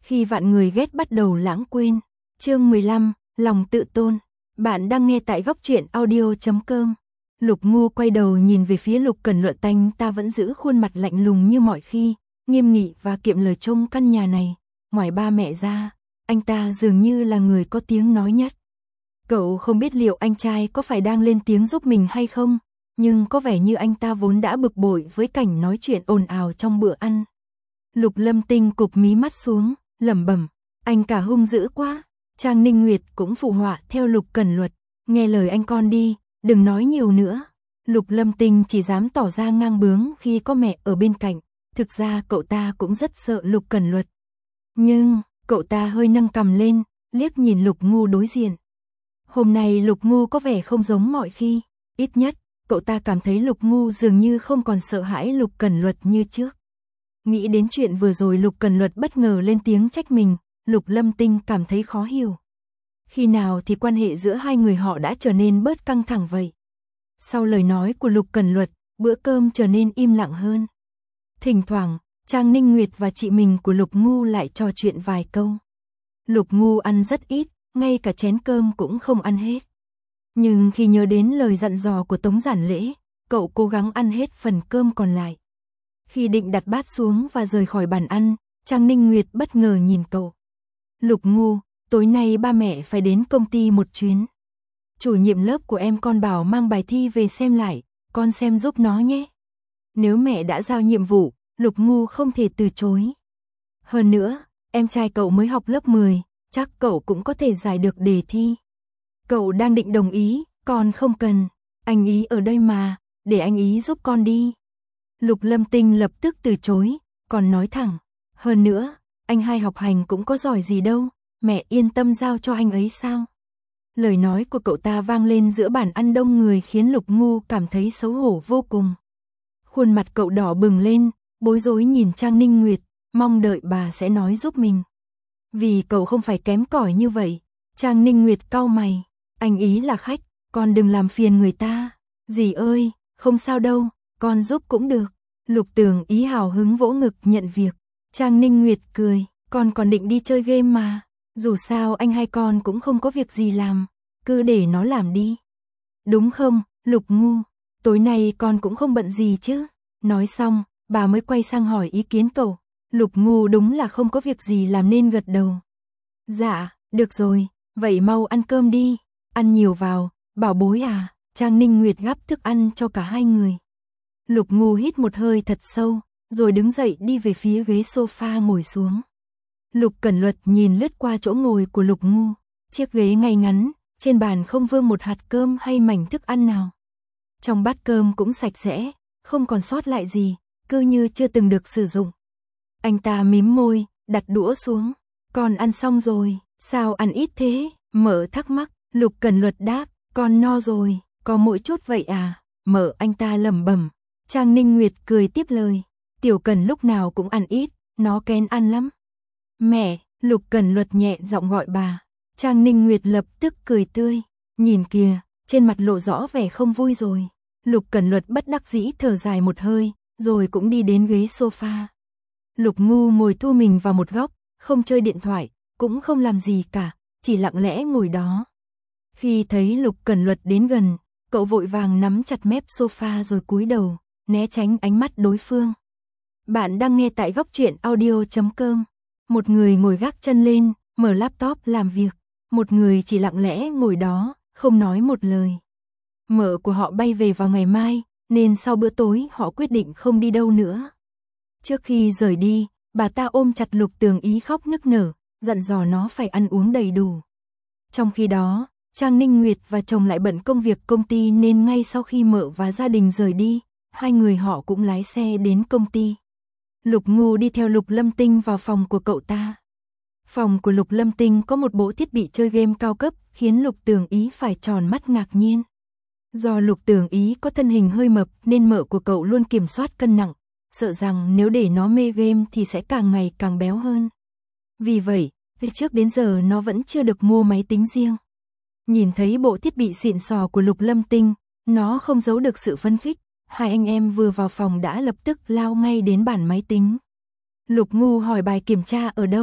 Khi vạn người ghét bắt đầu lãng quên. Chương 15, lòng tự tôn. Bạn đang nghe tại góc truyện audio.com. Lục Ngu quay đầu nhìn về phía Lục Cẩn Luận, anh ta vẫn giữ khuôn mặt lạnh lùng như mọi khi, nghiêm nghị và kiệm lời trông căn nhà này. Ngoài ba mẹ ra, anh ta dường như là người có tiếng nói nhất. Cậu không biết liệu anh trai có phải đang lên tiếng giúp mình hay không, nhưng có vẻ như anh ta vốn đã bực bội với cảnh nói chuyện ồn ào trong bữa ăn. Lục Lâm Tinh cụp mí mắt xuống, lẩm bẩm, anh cả hung dữ quá. Trang Ninh Nguyệt cũng phụ họa theo Lục Cẩn Luật, nghe lời anh con đi, đừng nói nhiều nữa. Lục Lâm Tinh chỉ dám tỏ ra ngang bướng khi có mẹ ở bên cạnh, thực ra cậu ta cũng rất sợ Lục Cẩn Luật. Nhưng, cậu ta hơi nâng cằm lên, liếc nhìn Lục Ngu đối diện. Hôm nay Lục Ngu có vẻ không giống mọi khi, ít nhất, cậu ta cảm thấy Lục Ngu dường như không còn sợ hãi Lục Cẩn Luật như trước. Nghĩ đến chuyện vừa rồi Lục Cẩn Luật bất ngờ lên tiếng trách mình, Lục Lâm Tinh cảm thấy khó hiểu. Khi nào thì quan hệ giữa hai người họ đã trở nên bớt căng thẳng vậy? Sau lời nói của Lục Cẩn Luật, bữa cơm trở nên im lặng hơn. Thỉnh thoảng, Trang Ninh Nguyệt và chị mình của Lục Ngu lại trò chuyện vài câu. Lục Ngu ăn rất ít, ngay cả chén cơm cũng không ăn hết. Nhưng khi nhớ đến lời dặn dò của Tống Giản Lễ, cậu cố gắng ăn hết phần cơm còn lại. Khi định đặt bát xuống và rời khỏi bàn ăn, Trang Ninh Nguyệt bất ngờ nhìn cậu. Lục Ngu, tối nay ba mẹ phải đến công ty một chuyến. Chủ nhiệm lớp của em con bảo mang bài thi về xem lại, con xem giúp nó nhé. Nếu mẹ đã giao nhiệm vụ, Lục Ngu không thể từ chối. Hơn nữa, em trai cậu mới học lớp 10, chắc cậu cũng có thể giải được đề thi. Cậu đang định đồng ý, con không cần, anh ý ở đây mà, để anh ý giúp con đi. Lục Lâm Tinh lập tức từ chối, còn nói thẳng, hơn nữa, anh hai học hành cũng có giỏi gì đâu, mẹ yên tâm giao cho anh ấy sao? Lời nói của cậu ta vang lên giữa bàn ăn đông người khiến Lục Ngu cảm thấy xấu hổ vô cùng. Khuôn mặt cậu đỏ bừng lên, bối rối nhìn Trang Ninh Nguyệt, mong đợi bà sẽ nói giúp mình. Vì cậu không phải kém cỏi như vậy. Trang Ninh Nguyệt cau mày, anh ý là khách, con đừng làm phiền người ta. Dì ơi, không sao đâu, con giúp cũng được. Lục Tường Ý hào hứng vỗ ngực nhận việc. Trang Ninh Nguyệt cười, con còn định đi chơi game mà. Dù sao anh hai con cũng không có việc gì làm, cứ để nó làm đi. Đúng không, Lục Ngu, tối nay con cũng không bận gì chứ. Nói xong, bà mới quay sang hỏi ý kiến cậu. Lục Ngu đúng là không có việc gì làm nên gật đầu. Dạ, được rồi, vậy mau ăn cơm đi, ăn nhiều vào, bảo bối à. Trang Ninh Nguyệt gắp thức ăn cho cả hai người. Lục Ngu hít một hơi thật sâu, rồi đứng dậy đi về phía ghế sofa ngồi xuống. Lục Cẩn Luật nhìn lướt qua chỗ ngồi của Lục Ngu, chiếc ghế ngay ngắn, trên bàn không vương một hạt cơm hay mảnh thức ăn nào. Trong bát cơm cũng sạch sẽ, không còn sót lại gì, cứ như chưa từng được sử dụng. Anh ta mím môi, đặt đũa xuống. Con ăn xong rồi, sao ăn ít thế? Mợ thắc mắc. Lục Cẩn Luật đáp, con no rồi, có mỗi chút vậy à? Mợ anh ta lẩm bẩm. Trang Ninh Nguyệt cười tiếp lời, Tiểu Cẩn lúc nào cũng ăn ít, nó kén ăn lắm. Mẹ, Lục Cẩn Luật nhẹ giọng gọi bà. Trang Ninh Nguyệt lập tức cười tươi, nhìn kìa, trên mặt lộ rõ vẻ không vui rồi. Lục Cẩn Luật bất đắc dĩ thở dài một hơi, rồi cũng đi đến ghế sofa. Lục Ngu ngồi thu mình vào một góc, không chơi điện thoại, cũng không làm gì cả, chỉ lặng lẽ ngồi đó. Khi thấy Lục Cẩn Luật đến gần, cậu vội vàng nắm chặt mép sofa rồi cúi đầu, né tránh ánh mắt đối phương. Bạn đang nghe tại góc truyện audio.com. Một người ngồi gác chân lên, mở laptop làm việc, một người chỉ lặng lẽ ngồi đó, không nói một lời. Mợ của họ bay về vào ngày mai, nên sau bữa tối họ quyết định không đi đâu nữa. Trước khi rời đi, bà ta ôm chặt Lục Tường Ý khóc nức nở, dặn dò nó phải ăn uống đầy đủ. Trong khi đó, Trang Ninh Nguyệt và chồng lại bận công việc công ty nên ngay sau khi mợ và gia đình rời đi, hai người họ cũng lái xe đến công ty. Lục Ngu đi theo Lục Lâm Tinh vào phòng của cậu ta. Phòng của Lục Lâm Tinh có một bộ thiết bị chơi game cao cấp khiến Lục Tường Ý phải tròn mắt ngạc nhiên. Do Lục Tường Ý có thân hình hơi mập nên mợ của cậu luôn kiểm soát cân nặng, sợ rằng nếu để nó mê game thì sẽ càng ngày càng béo hơn. Vì vậy, từ trước đến giờ nó vẫn chưa được mua máy tính riêng. Nhìn thấy bộ thiết bị xịn sò của Lục Lâm Tinh, nó không giấu được sự phấn khích. Hai anh em vừa vào phòng đã lập tức lao ngay đến bàn máy tính. Lục Ngu hỏi bài kiểm tra ở đâu?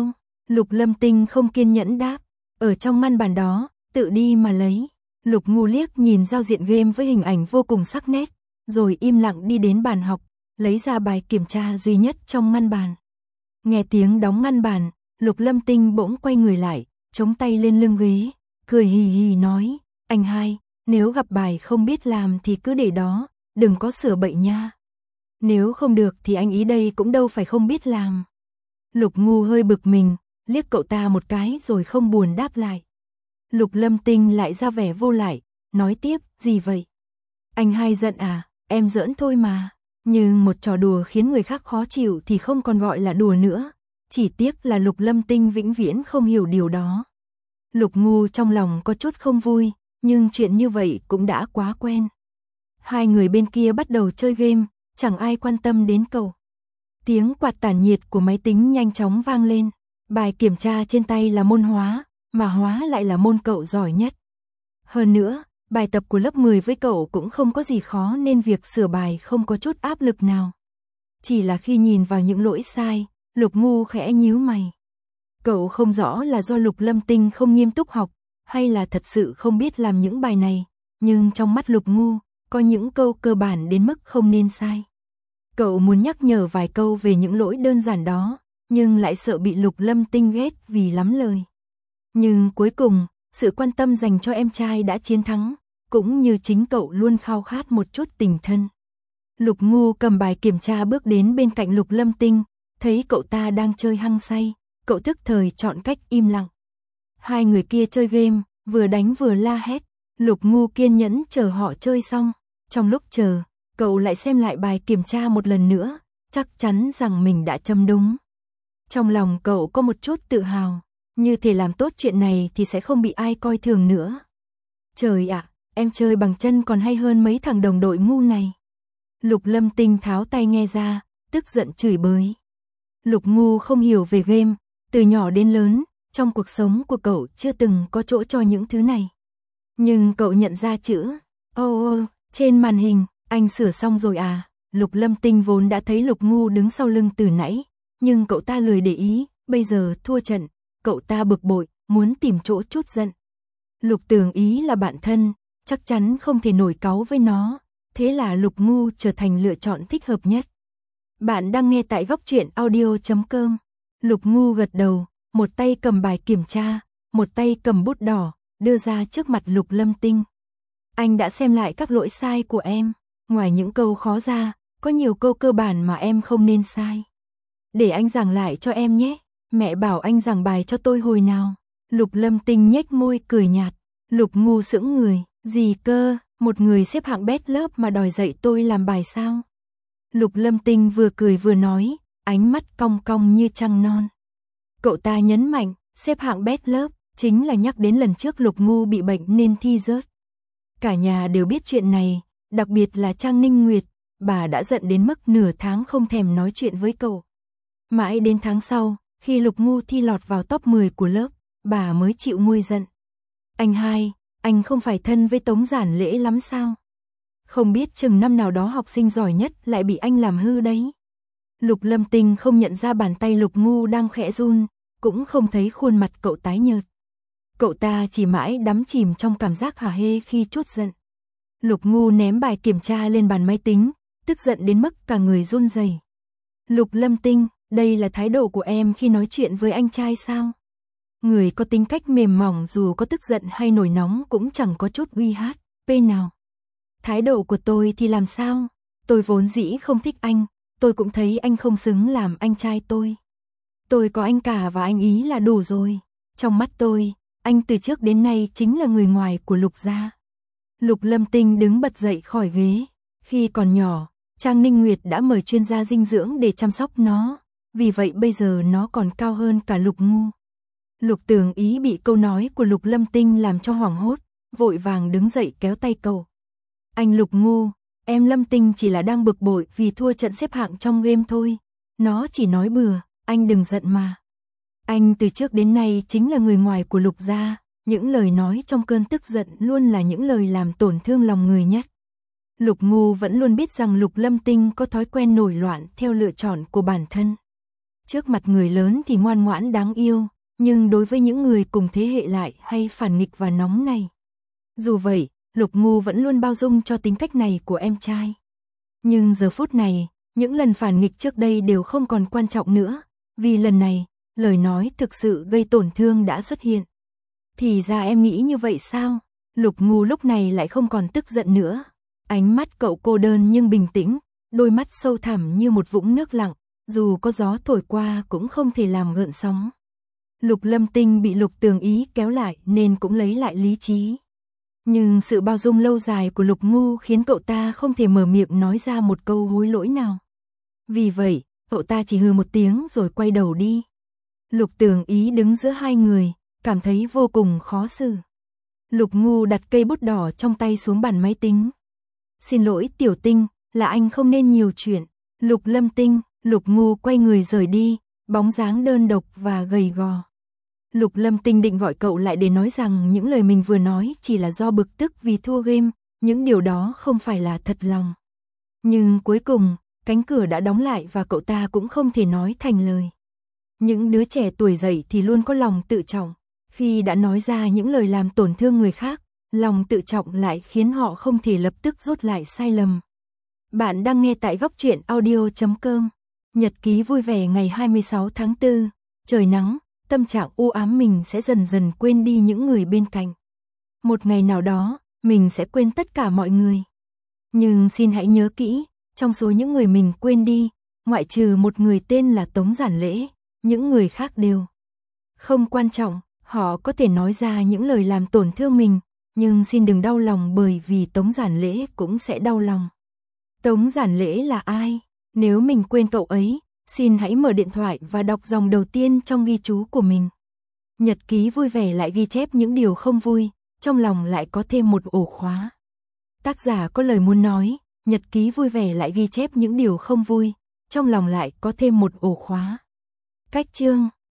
Lục Lâm Tinh không kiên nhẫn đáp, ở trong ngăn bàn đó, tự đi mà lấy. Lục Ngu liếc nhìn giao diện game với hình ảnh vô cùng sắc nét, rồi im lặng đi đến bàn học, lấy ra bài kiểm tra duy nhất trong ngăn bàn. Nghe tiếng đóng ngăn bàn, Lục Lâm Tinh bỗng quay người lại, chống tay lên lưng ghế, cười hì hì nói, anh hai, nếu gặp bài không biết làm thì cứ để đó, đừng có sửa bậy nha. Nếu không được thì anh ý đây cũng đâu phải không biết làm. Lục Ngu hơi bực mình, liếc cậu ta một cái rồi không buồn đáp lại. Lục Lâm Tinh lại ra vẻ vô lại, nói tiếp, gì vậy? Anh hai giận à, em giỡn thôi mà. Nhưng một trò đùa khiến người khác khó chịu thì không còn gọi là đùa nữa. Chỉ tiếc là Lục Lâm Tinh vĩnh viễn không hiểu điều đó. Lục Ngu trong lòng có chút không vui, nhưng chuyện như vậy cũng đã quá quen. Hai người bên kia bắt đầu chơi game, chẳng ai quan tâm đến cậu. Tiếng quạt tản nhiệt của máy tính nhanh chóng vang lên. Bài kiểm tra trên tay là môn hóa, mà hóa lại là môn cậu giỏi nhất. Hơn nữa, bài tập của lớp 10 với cậu cũng không có gì khó nên việc sửa bài không có chút áp lực nào. Chỉ là khi nhìn vào những lỗi sai, Lục Ngu khẽ nhíu mày. Cậu không rõ là do Lục Lâm Tinh không nghiêm túc học, hay là thật sự không biết làm những bài này, nhưng trong mắt Lục Ngu, có những câu cơ bản đến mức không nên sai. Cậu muốn nhắc nhở vài câu về những lỗi đơn giản đó, nhưng lại sợ bị Lục Lâm Tinh ghét vì lắm lời. Nhưng cuối cùng, sự quan tâm dành cho em trai đã chiến thắng, cũng như chính cậu luôn khao khát một chút tình thân. Lục Ngu cầm bài kiểm tra bước đến bên cạnh Lục Lâm Tinh, thấy cậu ta đang chơi hăng say, cậu tức thời chọn cách im lặng. Hai người kia chơi game, vừa đánh vừa la hét, Lục Ngu kiên nhẫn chờ họ chơi xong. Trong lúc chờ, cậu lại xem lại bài kiểm tra một lần nữa, chắc chắn rằng mình đã châm đúng. Trong lòng cậu có một chút tự hào, như thể làm tốt chuyện này thì sẽ không bị ai coi thường nữa. Trời ạ, em chơi bằng chân còn hay hơn mấy thằng đồng đội ngu này. Lục Lâm Tinh tháo tay nghe ra, tức giận chửi bới. Lục Ngu không hiểu về game, từ nhỏ đến lớn, trong cuộc sống của cậu chưa từng có chỗ cho những thứ này. Nhưng cậu nhận ra chữ trên màn hình, anh sửa xong rồi à? Lục Lâm Tinh vốn đã thấy Lục Ngu đứng sau lưng từ nãy, nhưng cậu ta lười để ý, bây giờ thua trận, cậu ta bực bội, muốn tìm chỗ trút giận. Lục Tường Ý là bạn thân, chắc chắn không thể nổi cáu với nó, thế là Lục Ngu trở thành lựa chọn thích hợp nhất. Bạn đang nghe tại góc truyện audio.com. Lục Ngu gật đầu, một tay cầm bài kiểm tra, một tay cầm bút đỏ, đưa ra trước mặt Lục Lâm Tinh. Anh đã xem lại các lỗi sai của em, ngoài những câu khó ra, có nhiều câu cơ bản mà em không nên sai. Để anh giảng lại cho em nhé, mẹ bảo anh giảng bài cho tôi hồi nào. Lục Lâm Tinh nhếch môi cười nhạt, Lục Ngu sững người, gì cơ, một người xếp hạng bét lớp mà đòi dạy tôi làm bài sao? Lục Lâm Tinh vừa cười vừa nói, ánh mắt cong cong như trăng non. Cậu ta nhấn mạnh, xếp hạng bét lớp, chính là nhắc đến lần trước Lục Ngu bị bệnh nên thi rớt. Cả nhà đều biết chuyện này, đặc biệt là Trang Ninh Nguyệt, bà đã giận đến mức nửa tháng không thèm nói chuyện với cậu. Mãi đến tháng sau, khi Lục Ngu thi lọt vào top 10 của lớp, bà mới chịu nguôi giận. Anh hai, anh không phải thân với Tống Giản Lễ lắm sao? Không biết chừng năm nào đó học sinh giỏi nhất lại bị anh làm hư đấy. Lục Lâm Tinh không nhận ra bàn tay Lục Ngu đang khẽ run, cũng không thấy khuôn mặt cậu tái nhợt. Cậu ta chỉ mãi đắm chìm trong cảm giác hả hê khi trút giận. Lục Ngu ném bài kiểm tra lên bàn máy tính, tức giận đến mức cả người run rẩy. Lục Lâm Tinh, đây là thái độ của em khi nói chuyện với anh trai sao? Người có tính cách mềm mỏng dù có tức giận hay nổi nóng cũng chẳng có chút uy hát, p nào. Thái độ của tôi thì làm sao? Tôi vốn dĩ không thích anh, tôi cũng thấy anh không xứng làm anh trai tôi. Tôi có anh cả và anh ý là đủ rồi. Trong mắt tôi, anh từ trước đến nay chính là người ngoài của Lục gia. Lục Lâm Tinh đứng bật dậy khỏi ghế. Khi còn nhỏ, Trang Ninh Nguyệt đã mời chuyên gia dinh dưỡng để chăm sóc nó, vì vậy bây giờ nó còn cao hơn cả Lục Ngu. Lục Tường Ý bị câu nói của Lục Lâm Tinh làm cho hoảng hốt, vội vàng đứng dậy kéo tay cậu. Anh Lục Ngu, em Lâm Tinh chỉ là đang bực bội vì thua trận xếp hạng trong game thôi. Nó chỉ nói bừa, anh đừng giận mà. Anh từ trước đến nay chính là người ngoài của Lục gia, những lời nói trong cơn tức giận luôn là những lời làm tổn thương lòng người nhất. Lục Ngu vẫn luôn biết rằng Lục Lâm Tinh có thói quen nổi loạn theo lựa chọn của bản thân. Trước mặt người lớn thì ngoan ngoãn đáng yêu, nhưng đối với những người cùng thế hệ lại hay phản nghịch và nóng này. Dù vậy, Lục Ngu vẫn luôn bao dung cho tính cách này của em trai. Nhưng giờ phút này, những lần phản nghịch trước đây đều không còn quan trọng nữa, vì lần này, lời nói thực sự gây tổn thương đã xuất hiện. Thì ra em nghĩ như vậy sao? Lục Ngu lúc này lại không còn tức giận nữa. Ánh mắt cậu cô đơn nhưng bình tĩnh, đôi mắt sâu thẳm như một vũng nước lặng, dù có gió thổi qua cũng không thể làm gợn sóng. Lục Lâm Tinh bị Lục Tường Ý kéo lại nên cũng lấy lại lý trí. Nhưng sự bao dung lâu dài của Lục Ngu khiến cậu ta không thể mở miệng nói ra một câu hối lỗi nào. Vì vậy, cậu ta chỉ hừ một tiếng rồi quay đầu đi. Lục Tường Ý đứng giữa hai người, cảm thấy vô cùng khó xử. Lục Ngu đặt cây bút đỏ trong tay xuống bàn máy tính. Xin lỗi Tiểu Tinh, là anh không nên nhiều chuyện. Lục Lâm Tinh, Lục Ngu quay người rời đi, bóng dáng đơn độc và gầy gò. Lục Lâm Tinh định gọi cậu lại để nói rằng những lời mình vừa nói chỉ là do bực tức vì thua game, những điều đó không phải là thật lòng. Nhưng cuối cùng, cánh cửa đã đóng lại và cậu ta cũng không thể nói thành lời. Những đứa trẻ tuổi dậy thì luôn có lòng tự trọng. Khi đã nói ra những lời làm tổn thương người khác, lòng tự trọng lại khiến họ không thể lập tức rút lại sai lầm. Bạn đang nghe tại Góc Truyện Audio.com. Nhật ký vui vẻ ngày 26 tháng 4. Trời nắng, tâm trạng u ám mình sẽ dần dần quên đi những người bên cạnh. Một ngày nào đó, mình sẽ quên tất cả mọi người. Nhưng xin hãy nhớ kỹ, trong số những người mình quên đi, ngoại trừ một người tên là Tống Giản Lễ, những người khác đều không quan trọng. Họ có thể nói ra những lời làm tổn thương mình, nhưng xin đừng đau lòng bởi vì Tống Giản Lễ cũng sẽ đau lòng. Tống Giản Lễ là ai? Nếu mình quên cậu ấy, xin hãy mở điện thoại và đọc dòng đầu tiên trong ghi chú của mình. Nhật ký vui vẻ lại ghi chép những điều không vui, trong lòng lại có thêm một ổ khóa. Tác giả có lời muốn nói, nhật ký vui vẻ lại ghi chép những điều không vui, trong lòng lại có thêm một ổ khóa. Cách chương